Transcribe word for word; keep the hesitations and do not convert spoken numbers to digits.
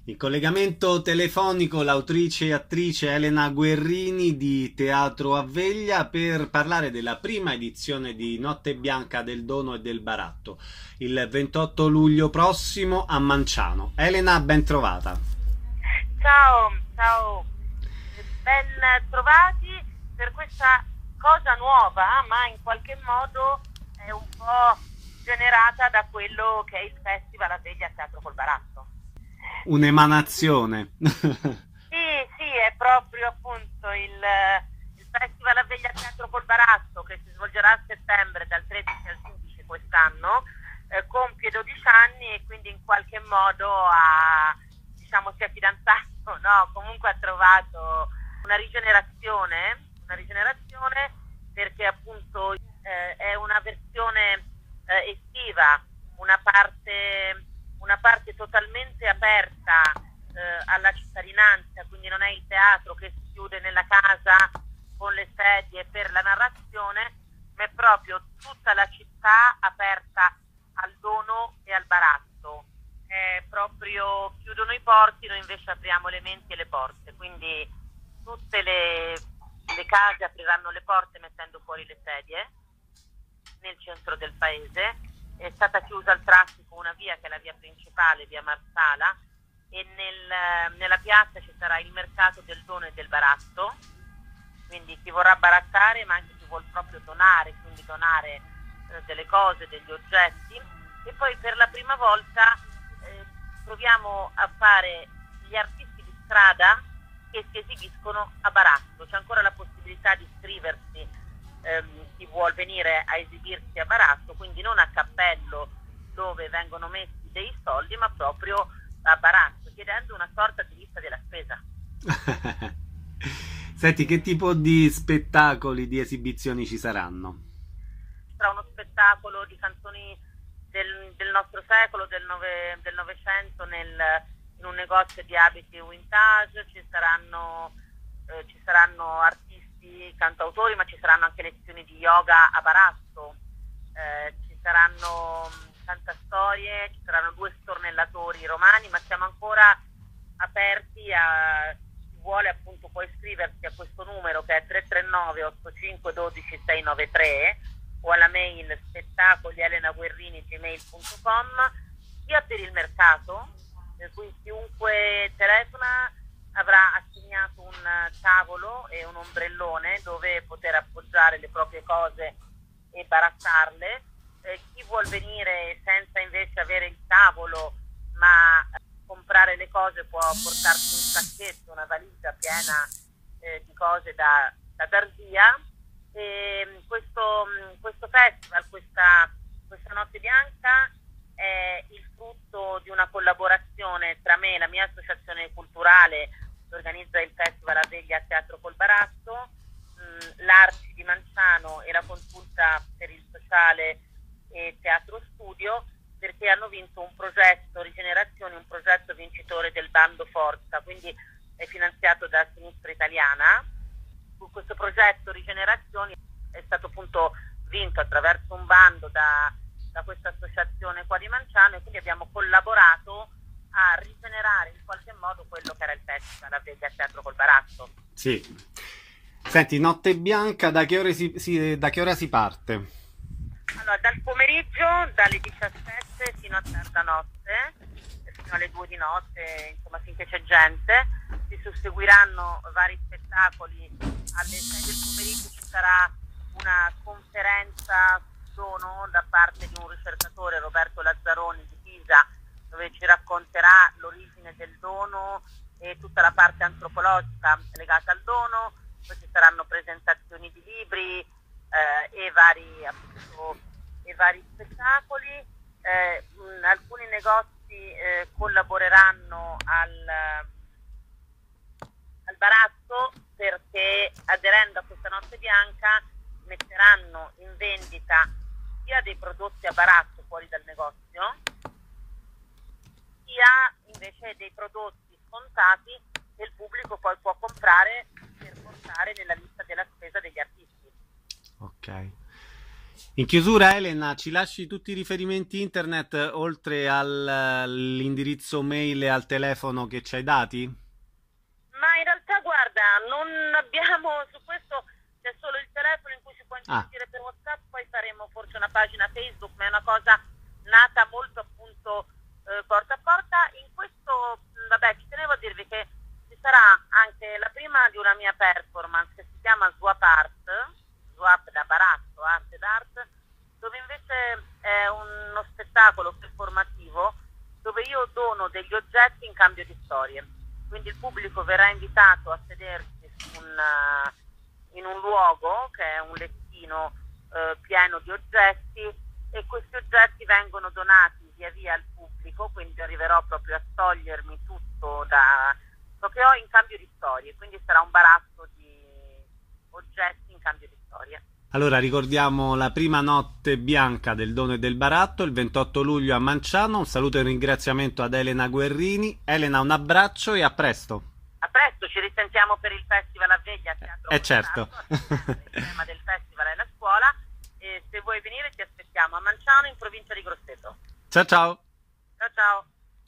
In collegamento telefonico l'autrice e attrice Elena Guerrini di Teatro a Veglia per parlare della prima edizione di Notte Bianca del Dono e del Baratto, il ventotto luglio prossimo a Manciano. Elena, ben trovata. Ciao, ciao, Eh, ben trovati per questa cosa nuova, ma in qualche modo è un po' generata da quello che è il Festival a Veglia Teatro col Baratto. Un'emanazione. Sì, sì, è proprio appunto il, il Festival a Veglia Teatro col Baratto che si svolgerà a settembre dal tredici al quindici quest'anno, eh, compie dodici anni e quindi in qualche modo ha, diciamo, si è fidanzato, no? Comunque ha trovato una rigenerazione, una rigenerazione perché appunto eh, è una versione eh, estiva, una parte, una parte totalmente aperta eh, alla cittadinanza, quindi non è il teatro che si chiude nella casa con le sedie per la narrazione, ma è proprio tutta la città aperta al dono e al baratto. È proprio chiudono i porti, noi invece apriamo le menti e le porte, quindi tutte le, le case apriranno le porte mettendo fuori le sedie nel centro del paese. È stata chiusa al traffico una via che è la via principale, via Marsala, e nel, nella piazza ci sarà il mercato del dono e del baratto, quindi chi vorrà barattare ma anche chi vuol proprio donare, quindi donare eh, delle cose, degli oggetti. E poi per la prima volta eh, proviamo a fare gli artisti di strada che si esibiscono a baratto, c'è ancora la possibilità di iscriversi ehm, chi vuol venire a esibirsi a baratto, quindi non a cappello dove vengono messi dei soldi, ma proprio a baratto, chiedendo una sorta di lista della spesa. Senti, che tipo di spettacoli, di esibizioni ci saranno? Sarà uno spettacolo di canzoni del, del nostro secolo, del, nove, del Novecento, nel, in un negozio di abiti vintage. Ci saranno, eh, ci saranno artisti, cantautori, ma ci saranno anche lezioni di yoga a baratto, eh, ci saranno mh, cantastorie, ci saranno due stornellatori romani, ma siamo ancora aperti a chi vuole appunto può iscriversi a questo numero che è tre tre nove otto cinque uno due sei nove tre o alla mail spettacoli elena guerrini gmail punto com, sia per il mercato, per cui chiunque telefona avrà assegnato un tavolo e un ombrellone dove poter appoggiare le proprie cose e barattarle. Eh, chi vuol venire senza invece avere il tavolo ma comprare le cose può portarsi un sacchetto, una valigia piena eh, di cose da, da dar via. E questo, questo festival, questa, questa Notte Bianca è il frutto di una collaborazione tra me e la mia associazione culturale che organizza il Festival a Veglia a Teatro col Baratto, l'Arci di Manciano e la Consulta per il Sociale e Teatro Studio, perché hanno vinto un progetto Rigenerazione, un progetto vincitore del bando Forza, quindi è finanziato da Sinistra Italiana. Questo progetto Rigenerazione è stato appunto vinto attraverso un bando da, da questa associazione qua di Manciano, e quindi abbiamo collaborato a rigenerare in qualche modo quello che era il festival a Veglia a Teatro col Baratto. Sì. Senti, Notte Bianca, da che ore si, si- da che ora si parte? Allora, dal pomeriggio, dalle diciassette fino a tarda notte, fino alle due di notte, insomma finché c'è gente, si susseguiranno vari spettacoli. Alle sei del pomeriggio ci sarà una conferenza dono da parte di un ricercatore, Roberto Lazzaroni di Pisa, dove ci racconterà l'origine del dono e tutta la parte antropologica legata al dono. Poi ci saranno presentazioni di libri eh, e vari appunto, e vari spettacoli. Eh, mh, alcuni negozi eh, collaboreranno al, al baratto, perché aderendo a questa Notte Bianca metteranno in vendita sia dei prodotti a baratto fuori dal negozio, sia invece dei prodotti scontati che il pubblico poi può comprare per portare nella lista della spesa degli artisti. Ok. In chiusura, Elena, ci lasci tutti i riferimenti internet oltre al- all'indirizzo mail e al telefono che ci hai dati? Ma in realtà, guarda, non abbiamo su questo, c'è solo il telefono in cui si può Ah, interagire per WhatsApp, poi faremo forse una pagina Facebook, ma è una cosa nata molto appunto eh, porta a porta. In questo, mh, vabbè, ci tenevo a dirvi che ci sarà anche la prima di una mia performance che si chiama Swap Art, Swap da baratto, arte d'art, dove invece è uno spettacolo performativo dove io dono degli oggetti in cambio di storie. Quindi il pubblico verrà invitato a sedersi su un, eh, in un luogo che è un lettino eh, pieno di oggetti, e questi oggetti vengono donati via via al pubblico, quindi arriverò proprio a togliermi tutto da ciò che ho in cambio di storie, quindi sarà un baratto di oggetti in cambio di storie. allora ricordiamo la prima notte bianca del Dono e del Baratto, il ventotto luglio a Manciano. Un saluto e un ringraziamento ad Elena Guerrini. Elena, un abbraccio e a presto. A presto, ci risentiamo per il Festival a Veglia a Teatro Eh certo. Montato. Il tema del festival è la scuola, e se vuoi venire ti aspettiamo a Manciano, in provincia di Grosseto. Ciao ciao. Ciao ciao.